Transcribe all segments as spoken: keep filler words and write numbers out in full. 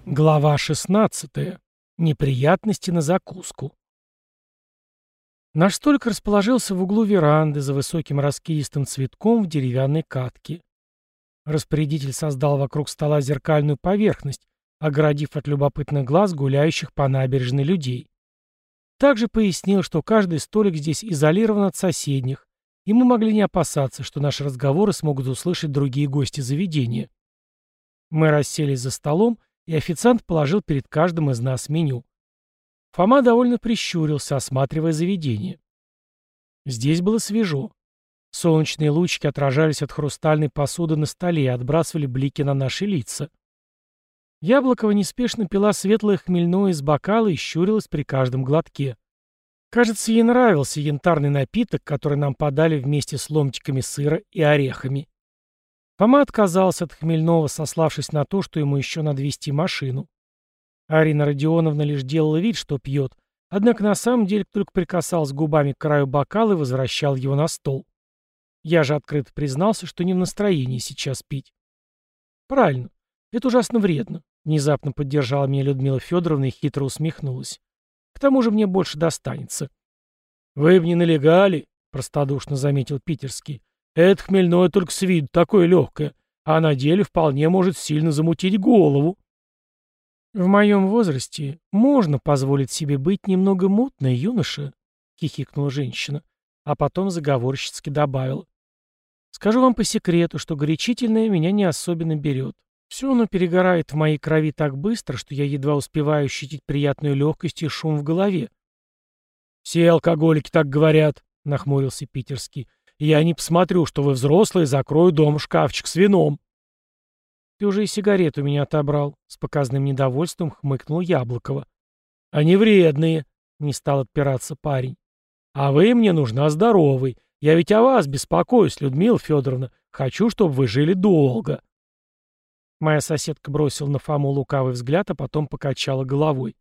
Глава шестнадцатая. Неприятности на закуску. Наш столик расположился в углу веранды за высоким раскидистым цветком в деревянной катке. Распорядитель создал вокруг стола зеркальную поверхность, огородив от любопытных глаз гуляющих по набережной людей. Также пояснил, что каждый столик здесь изолирован от соседних, и мы могли не опасаться, что наши разговоры смогут услышать другие гости заведения. Мы расселись за столом, и официант положил перед каждым из нас меню. Фома довольно прищурился, осматривая заведение. Здесь было свежо. Солнечные лучики отражались от хрустальной посуды на столе и отбрасывали блики на наши лица. Яблокова неспешно пила светлое хмельное из бокала и щурилась при каждом глотке. Кажется, ей нравился янтарный напиток, который нам подали вместе с ломтиками сыра и орехами. Фома отказался от хмельного, сославшись на то, что ему еще надо вести машину. Арина Родионовна лишь делала вид, что пьет, однако на самом деле только прикасалась губами к краю бокала и возвращал его на стол. Я же открыто признался, что не в настроении сейчас пить. Правильно, это ужасно вредно, внезапно поддержала меня Людмила Федоровна и хитро усмехнулась. К тому же мне больше достанется. «Вы бы не налегали», — простодушно заметил Питерский. «Это хмельное только с виду такое легкое, а на деле вполне может сильно замутить голову». «В моем возрасте можно позволить себе быть немного мутной, юноша», — хихикнула женщина, а потом заговорщицки добавила. «Скажу вам по секрету, что горячительное меня не особенно берет. Все оно перегорает в моей крови так быстро, что я едва успеваю ощутить приятную легкость и шум в голове». «Все алкоголики так говорят», — нахмурился Питерский. «Я не посмотрю, что вы взрослые, закрою дом шкафчик с вином». «Ты уже и сигарету меня отобрал», — с показным недовольством хмыкнул Яблокова. «Они вредные», — не стал отпираться парень. «А вы мне нужна здоровой. Я ведь о вас беспокоюсь, Людмила Федоровна. Хочу, чтобы вы жили долго». Моя соседка бросила на Фому лукавый взгляд, а потом покачала головой.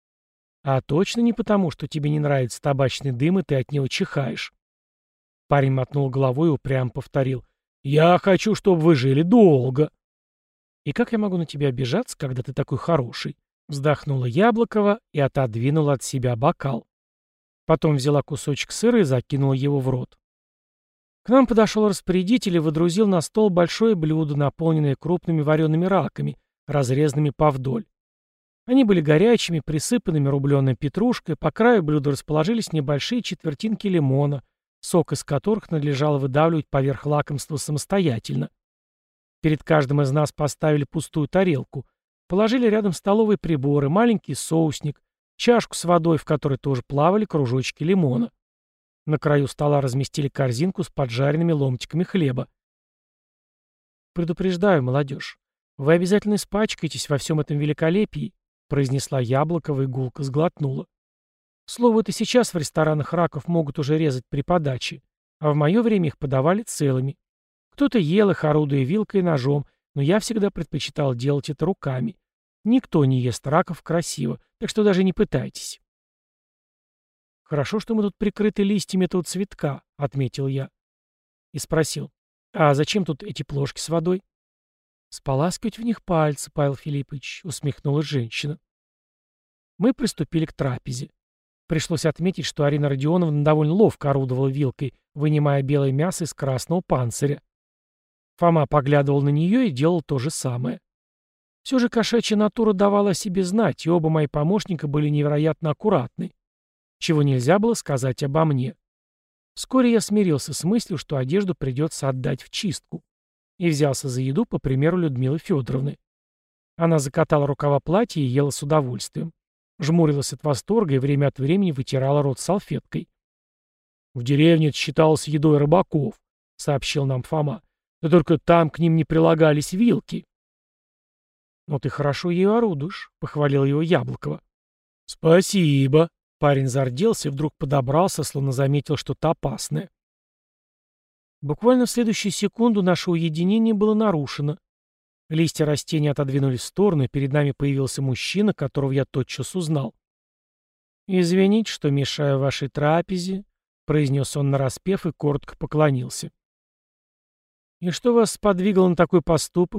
«А точно не потому, что тебе не нравится табачный дым, и ты от него чихаешь?» Парень мотнул головой и упрямо повторил. «Я хочу, чтобы вы жили долго». «И как я могу на тебя обижаться, когда ты такой хороший?» Вздохнула Яблокова и отодвинула от себя бокал. Потом взяла кусочек сыра и закинула его в рот. К нам подошел распорядитель и выдрузил на стол большое блюдо, наполненное крупными вареными раками, разрезанными повдоль. Они были горячими, присыпанными рубленой петрушкой, по краю блюда расположились небольшие четвертинки лимона, сок из которых надлежало выдавливать поверх лакомства самостоятельно. Перед каждым из нас поставили пустую тарелку, положили рядом столовые приборы, маленький соусник, чашку с водой, в которой тоже плавали кружочки лимона. На краю стола разместили корзинку с поджаренными ломтиками хлеба. «Предупреждаю, молодежь, вы обязательно испачкаетесь во всем этом великолепии», произнесла Яблокова и гулко сглотнула. Слово, это сейчас в ресторанах раков могут уже резать при подаче, а в мое время их подавали целыми. Кто-то ел их, орудуя вилкой и ножом, но я всегда предпочитал делать это руками. Никто не ест раков красиво, так что даже не пытайтесь. «Хорошо, что мы тут прикрыты листьями этого цветка», — отметил я. И спросил, «А зачем тут эти плошки с водой?» «Споласкивать в них пальцы, Павел Филиппович», — усмехнулась женщина. Мы приступили к трапезе. Пришлось отметить, что Арина Родионовна довольно ловко орудовала вилкой, вынимая белое мясо из красного панциря. Фома поглядывал на нее и делал то же самое. Все же кошачья натура давала о себе знать, и оба мои помощника были невероятно аккуратны, чего нельзя было сказать обо мне. Вскоре я смирился с мыслью, что одежду придется отдать в чистку, и взялся за еду по примеру Людмилы Федоровны. Она закатала рукава платья и ела с удовольствием. Жмурилась от восторга и время от времени вытирала рот салфеткой. «В деревне это считалось едой рыбаков», — сообщил нам Фома. «Да только там к ним не прилагались вилки». «Ну ты хорошо ею орудуешь», — похвалил его Яблокова. «Спасибо», — парень зарделся и вдруг подобрался, словно заметил что-то опасное. Буквально в следующую секунду наше уединение было нарушено. Листья растения отодвинулись в сторону, и перед нами появился мужчина, которого я тотчас узнал. «Извините, что мешаю вашей трапезе», — произнес он нараспев и коротко поклонился. «И что вас сподвигло на такой поступок?»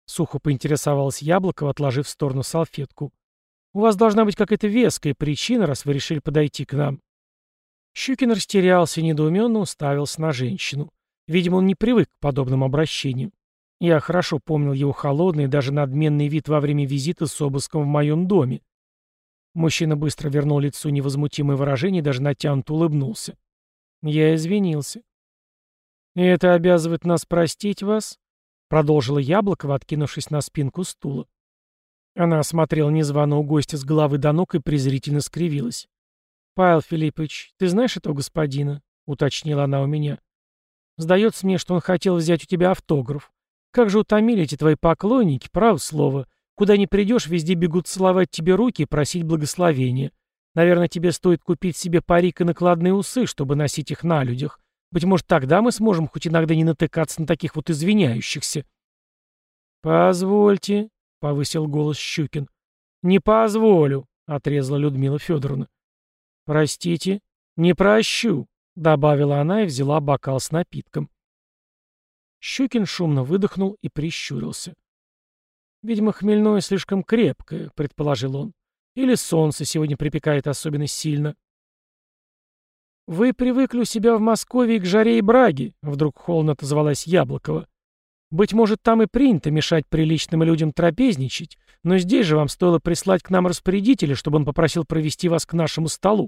— сухо поинтересовалась Яблокова, отложив в сторону салфетку. «У вас должна быть какая-то веская причина, раз вы решили подойти к нам». Щукин растерялся и недоуменно уставился на женщину. Видимо, он не привык к подобному обращению. Я хорошо помнил его холодный, даже надменный вид во время визита с обыском в моем доме. Мужчина быстро вернул лицу невозмутимое выражение и даже натянуто улыбнулся. Я извинился. «И это обязывает нас простить вас?» — продолжила Яблокова, откинувшись на спинку стула. Она осмотрела незваного гостя с головы до ног и презрительно скривилась. «Павел Филиппович, ты знаешь этого господина?» — уточнила она у меня. «Сдается мне, что он хотел взять у тебя автограф. Как же утомили эти твои поклонники, право слово. Куда ни придешь, везде бегут целовать тебе руки и просить благословения. Наверное, тебе стоит купить себе парик и накладные усы, чтобы носить их на людях. Быть может, тогда мы сможем хоть иногда не натыкаться на таких вот извиняющихся». «Позвольте», — повысил голос Щукин. «Не позволю», — отрезала Людмила Федоровна. «Простите, не прощу», — добавила она и взяла бокал с напитком. Щукин шумно выдохнул и прищурился. «Видимо, хмельное слишком крепкое», — предположил он. «Или солнце сегодня припекает особенно сильно». «Вы привыкли у себя в Москве к жаре и браге», — вдруг холодно отозвалась Яблокова. «Быть может, там и принято мешать приличным людям трапезничать, но здесь же вам стоило прислать к нам распорядителя, чтобы он попросил провести вас к нашему столу».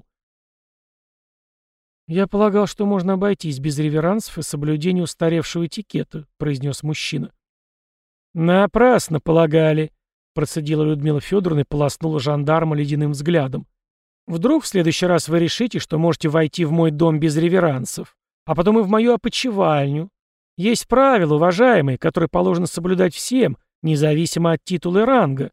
«Я полагал, что можно обойтись без реверансов и соблюдения устаревшего этикета», — произнес мужчина. «Напрасно полагали», — процедила Людмила Федоровна и полоснула жандарма ледяным взглядом. «Вдруг в следующий раз вы решите, что можете войти в мой дом без реверансов, а потом и в мою опочивальню. Есть правила, уважаемые, которые положено соблюдать всем, независимо от титула и ранга».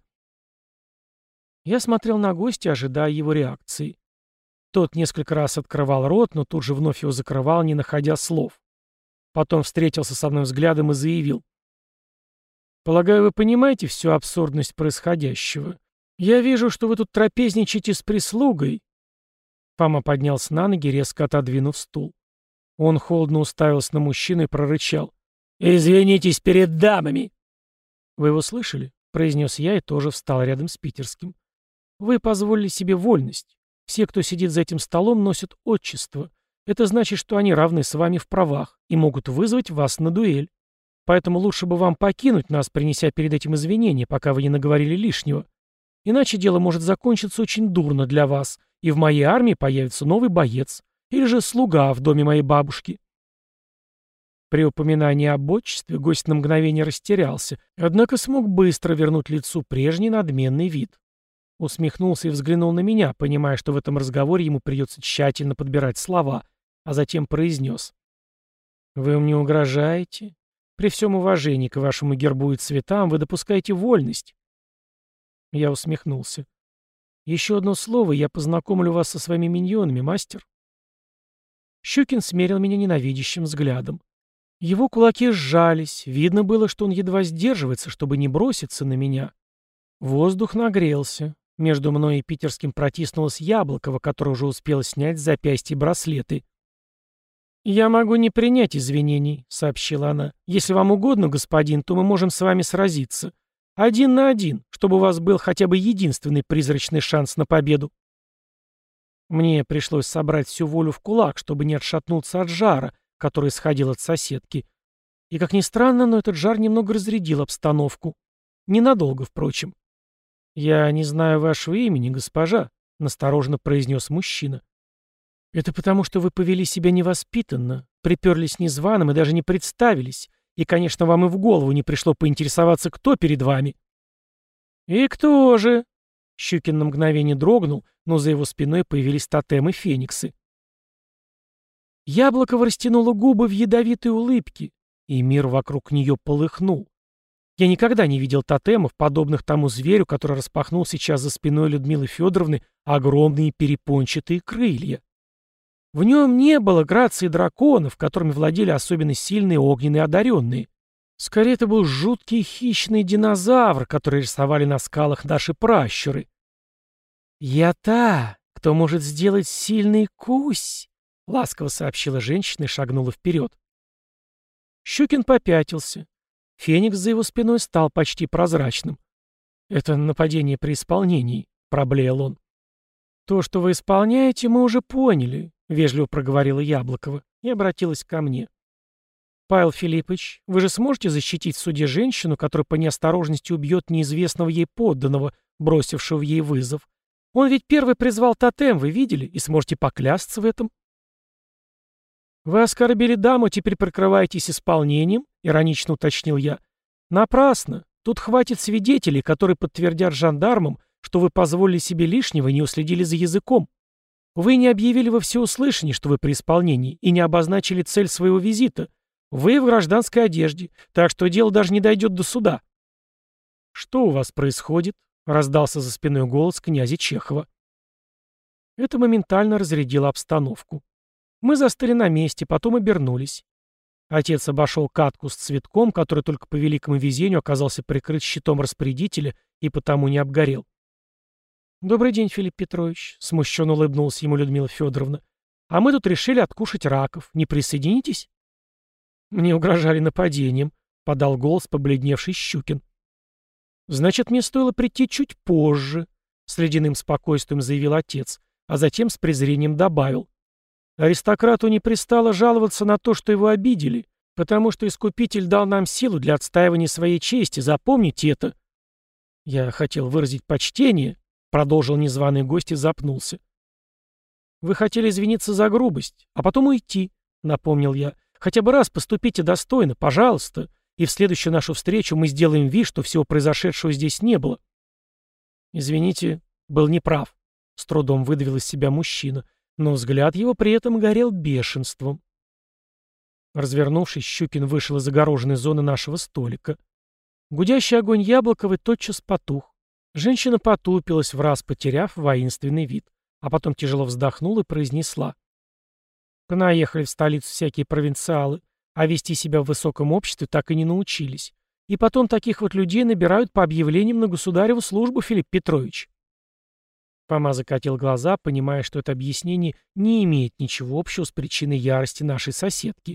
Я смотрел на гостя, ожидая его реакции. Тот несколько раз открывал рот, но тут же вновь его закрывал, не находя слов. Потом встретился со мной взглядом и заявил. «Полагаю, вы понимаете всю абсурдность происходящего. Я вижу, что вы тут трапезничаете с прислугой». Фома поднялся на ноги, резко отодвинув стул. Он холодно уставился на мужчину и прорычал. «Извинитесь перед дамами!» «Вы его слышали?» — произнес я и тоже встал рядом с питерским. «Вы позволили себе вольность. Все, кто сидит за этим столом, носят отчество. Это значит, что они равны с вами в правах и могут вызвать вас на дуэль. Поэтому лучше бы вам покинуть нас, принеся перед этим извинения, пока вы не наговорили лишнего. Иначе дело может закончиться очень дурно для вас, и в моей армии появится новый боец, или же слуга в доме моей бабушки». При упоминании об отчестве гость на мгновение растерялся, однако смог быстро вернуть лицу прежний надменный вид. Усмехнулся и взглянул на меня, понимая, что в этом разговоре ему придется тщательно подбирать слова, а затем произнес. «Вы мне угрожаете? При всем уважении к вашему гербу и цветам вы допускаете вольность». Я усмехнулся. «Еще одно слово, и я познакомлю вас со своими миньонами, мастер». Щукин смерил меня ненавидящим взглядом. Его кулаки сжались, видно было, что он едва сдерживается, чтобы не броситься на меня. Воздух нагрелся. Между мной и питерским протиснулась Яблокова, которая уже успела снять с запястья браслеты. «Я могу не принять извинений», — сообщила она. «Если вам угодно, господин, то мы можем с вами сразиться. Один на один, чтобы у вас был хотя бы единственный призрачный шанс на победу». Мне пришлось собрать всю волю в кулак, чтобы не отшатнуться от жара, который исходил от соседки. И, как ни странно, но этот жар немного разрядил обстановку. Ненадолго, впрочем. «Я не знаю вашего имени, госпожа», — настороженно произнес мужчина. «Это потому, что вы повели себя невоспитанно, приперлись незваным и даже не представились, и, конечно, вам и в голову не пришло поинтересоваться, кто перед вами». «И кто же?» Щукин на мгновение дрогнул, но за его спиной появились тотемы фениксы. Яблокова растянула губы в ядовитой улыбке, и мир вокруг нее полыхнул. Я никогда не видел тотемов, подобных тому зверю, который распахнул сейчас за спиной Людмилы Федоровны огромные перепончатые крылья. В нем не было грации драконов, которыми владели особенно сильные огненные одаренные. Скорее, это был жуткий хищный динозавр, который рисовали на скалах наши пращуры. «Я та, кто может сделать сильный кусь», — ласково сообщила женщина и шагнула вперед. Щукин попятился. Феникс за его спиной стал почти прозрачным. «Это нападение при исполнении», — проблеял он. «То, что вы исполняете, мы уже поняли», — вежливо проговорила Яблокова и обратилась ко мне. «Павел Филиппович, вы же сможете защитить в суде женщину, которая по неосторожности убьет неизвестного ей подданного, бросившего ей вызов? Он ведь первый призвал тотем, вы видели, и сможете поклясться в этом». «Вы оскорбили даму, теперь прикрываетесь исполнением?» — иронично уточнил я. «Напрасно. Тут хватит свидетелей, которые подтвердят жандармам, что вы позволили себе лишнего и не уследили за языком. Вы не объявили во всеуслышание, что вы при исполнении, и не обозначили цель своего визита. Вы в гражданской одежде, так что дело даже не дойдет до суда». «Что у вас происходит?» — раздался за спиной голос князя Чехова. Это моментально разрядило обстановку. Мы застыли на месте, потом обернулись. Отец обошел катку с цветком, который только по великому везению оказался прикрыт щитом распорядителя и потому не обгорел. «Добрый день, Филипп Петрович», — смущенно улыбнулась ему Людмила Федоровна. «А мы тут решили откушать раков. Не присоединитесь?» «Мне угрожали нападением», — подал голос побледневший Щукин. «Значит, мне стоило прийти чуть позже», — с ледяным спокойствием заявил отец, а затем с презрением добавил. «Аристократу не пристало жаловаться на то, что его обидели, потому что Искупитель дал нам силу для отстаивания своей чести, запомните это». «Я хотел выразить почтение», — продолжил незваный гость и запнулся. «Вы хотели извиниться за грубость, а потом уйти», — напомнил я. «Хотя бы раз поступите достойно, пожалуйста, и в следующую нашу встречу мы сделаем вид, что всего произошедшего здесь не было». «Извините, был неправ», — с трудом выдавил из себя мужчина, но взгляд его при этом горел бешенством. Развернувшись, Щукин вышел из огороженной зоны нашего столика. Гудящий огонь Яблоковой тотчас потух. Женщина потупилась, враз потеряв воинственный вид, а потом тяжело вздохнула и произнесла. «Понаехали в столицу всякие провинциалы, а вести себя в высоком обществе так и не научились. И потом таких вот людей набирают по объявлениям на государеву службу, Филипп Петрович». Фома закатил глаза, понимая, что это объяснение не имеет ничего общего с причиной ярости нашей соседки.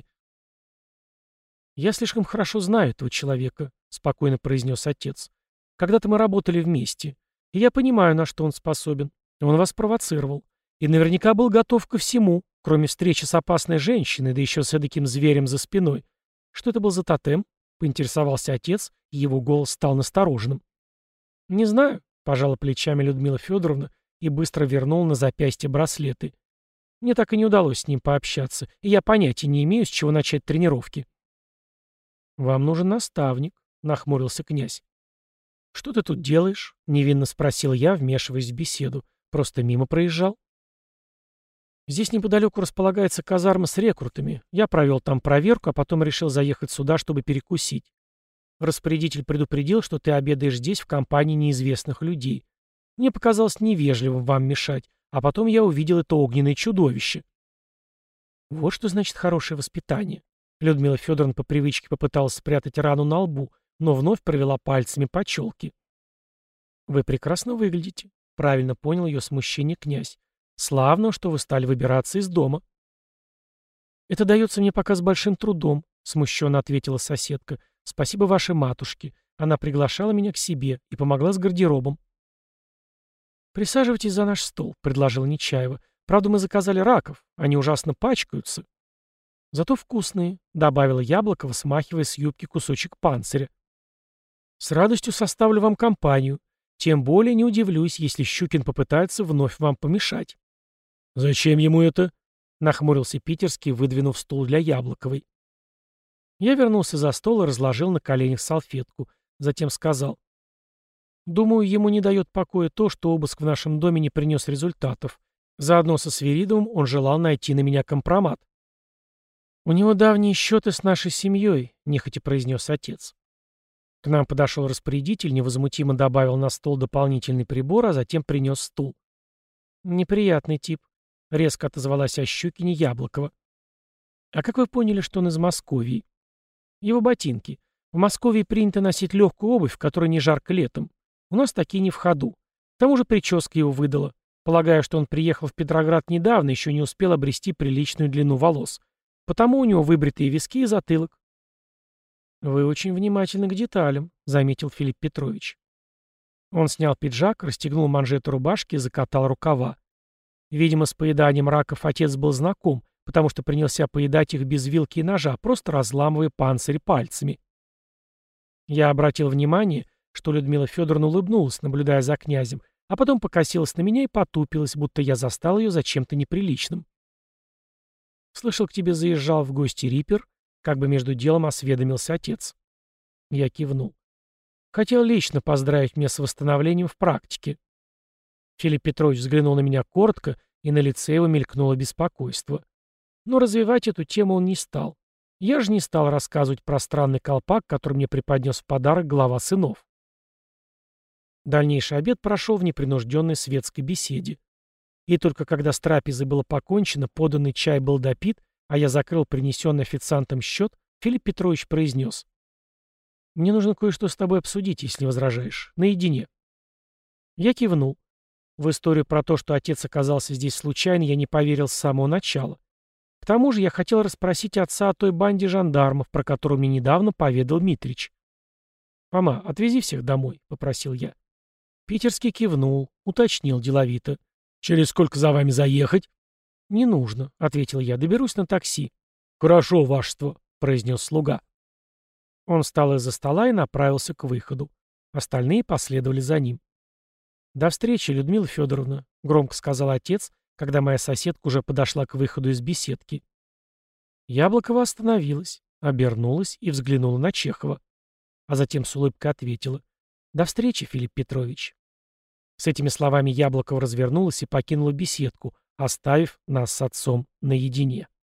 «Я слишком хорошо знаю этого человека», — спокойно произнес отец. «Когда-то мы работали вместе, и я понимаю, на что он способен. Он вас провоцировал. И наверняка был готов ко всему, кроме встречи с опасной женщиной, да еще с эдаким зверем за спиной. Что это был за тотем?» — поинтересовался отец, и его голос стал настороженным. «Не знаю», — пожала плечами Людмила Федоровна и быстро вернул на запястье браслеты. «Мне так и не удалось с ним пообщаться, и я понятия не имею, с чего начать тренировки». «Вам нужен наставник», — нахмурился князь. «Что ты тут делаешь?» — невинно спросил я, вмешиваясь в беседу. «Просто мимо проезжал?» «Здесь неподалеку располагается казарма с рекрутами. Я провел там проверку, а потом решил заехать сюда, чтобы перекусить. Распорядитель предупредил, что ты обедаешь здесь в компании неизвестных людей. Мне показалось невежливым вам мешать, а потом я увидел это огненное чудовище». Вот что значит хорошее воспитание. Людмила Федоровна по привычке попыталась спрятать рану на лбу, но вновь провела пальцами по челке. «Вы прекрасно выглядите», — правильно понял ее смущение князь. «Славно, что вы стали выбираться из дома». «Это дается мне пока с большим трудом», — смущенно ответила соседка. «Спасибо вашей матушке. Она приглашала меня к себе и помогла с гардеробом». «Присаживайтесь за наш стол», — предложила Нечаева. «Правда, мы заказали раков. Они ужасно пачкаются». «Зато вкусные», — добавила Яблокова, смахивая с юбки кусочек панциря. «С радостью составлю вам компанию. Тем более не удивлюсь, если Щукин попытается вновь вам помешать». «Зачем ему это?» — нахмурился Питерский, выдвинув стул для Яблоковой. Я вернулся за стол и разложил на коленях салфетку. Затем сказал. «Думаю, ему не дает покоя то, что обыск в нашем доме не принес результатов. Заодно со Свиридовым он желал найти на меня компромат». «У него давние счеты с нашей семьей», — нехотя произнес отец. К нам подошел распорядитель, невозмутимо добавил на стол дополнительный прибор, а затем принес стул. «Неприятный тип», — резко отозвалась о Щукине Яблокова. «А как вы поняли, что он из Московии?» «Его ботинки. В Москве принято носить легкую обувь, в которой не жарко летом. У нас такие не в ходу. К тому же прическа его выдала. Полагаю, что он приехал в Петроград недавно, еще не успел обрести приличную длину волос. Потому у него выбритые виски и затылок». «Вы очень внимательны к деталям», — заметил Филипп Петрович. Он снял пиджак, расстегнул манжеты рубашки и закатал рукава. Видимо, с поеданием раков отец был знаком, потому что принялся поедать их без вилки и ножа, просто разламывая панцирь пальцами. Я обратил внимание, что Людмила Федоровна улыбнулась, наблюдая за князем, а потом покосилась на меня и потупилась, будто я застал ее за чем-то неприличным. «Слышал, к тебе заезжал в гости Риппер», — как бы между делом осведомился отец. Я кивнул. «Хотел лично поздравить меня с восстановлением в практике». Филипп Петрович взглянул на меня коротко, и на лице его мелькнуло беспокойство. Но развивать эту тему он не стал. Я же не стал рассказывать про странный колпак, который мне преподнес в подарок глава сынов. Дальнейший обед прошел в непринужденной светской беседе. И только когда с трапезой было покончено, поданный чай был допит, а я закрыл принесенный официантом счет, Филипп Петрович произнес: «Мне нужно кое-что с тобой обсудить, если не возражаешь. Наедине». Я кивнул. В историю про то, что отец оказался здесь случайно, я не поверил с самого начала. К тому же я хотел расспросить отца о той банде жандармов, про которую мне недавно поведал Митрич. «Фома, отвези всех домой», — попросил я. Питерский кивнул, уточнил деловито: «Через сколько за вами заехать?» «Не нужно», — ответил я, — «доберусь на такси». «Хорошо, вашество», — произнес слуга. Он встал из-за стола и направился к выходу. Остальные последовали за ним. «До встречи, Людмила Федоровна», — громко сказал отец, когда моя соседка уже подошла к выходу из беседки. Яблокова остановилась, обернулась и взглянула на Чехова. А затем с улыбкой ответила: «До встречи, Филипп Петрович». С этими словами Яблокова развернулась и покинула беседку, оставив нас с отцом наедине.